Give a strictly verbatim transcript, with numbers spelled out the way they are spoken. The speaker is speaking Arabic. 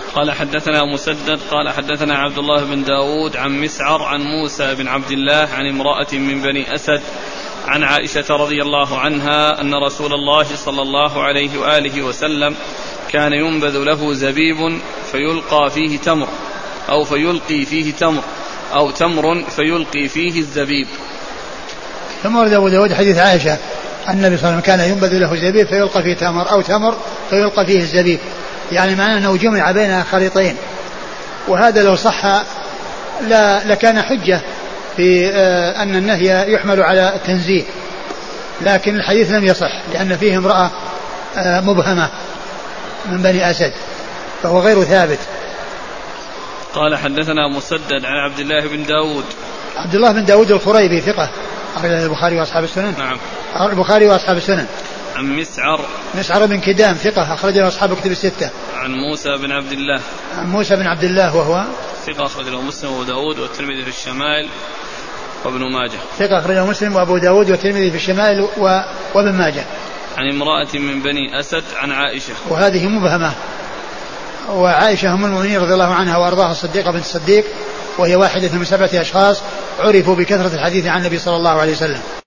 قال حدثنا مسدد قال حدثنا عبد الله بن داود عن مسعر عن موسى بن عبد الله عن امرأة من بني أسد عن عائشة رضي الله عنها أن رسول الله صلى الله عليه وآله وسلم كان ينبذ له زبيب فيلقى فيه تمر أو فيلقي فيه تمر أو تمر فيلقي فيه الزبيب. ثم ورد أبو داود حديث عائشة أن النبي صلى الله عليه وسلم كان ينبذ له زبيب فيلقى فيه تمر أو تمر فيلقى فيه الزبيب، يعني معناه أنه جمع بين خليطين، وهذا لو صح لا لكان حجة في أن النهي يحمل على التنزيه، لكن الحديث لم يصح لأن فيه امرأة مبهمة من بني أسد فهو غير ثابت. قال حدثنا مسدد عن عبد الله بن داود عبد الله بن داود الخريبي ثقة أخرج البخاري وأصحاب السنن. نعم. البخاري وأصحاب السنن. عن مسعر مسعر بن كدام ثقة أخرجه أصحاب كتب الستة. عن موسى بن عبد الله عن موسى بن عبد الله وهو ثقة أخرجه مسلم وأبو داود والترمذي في الشمائل وابن ماجه. ثقة أخرجه مسلم وأبو داود والترمذي في الشمائل وابن ماجه. عن امرأة من بني أسد عن عائشة، وهذه مبهمة، وعائشة أم المؤمنين رضي الله عنها وأرضاها الصديقة بنت الصديق، وهي واحدة من سبعة أشخاص عرفوا بكثرة الحديث عن النبي صلى الله عليه وسلم.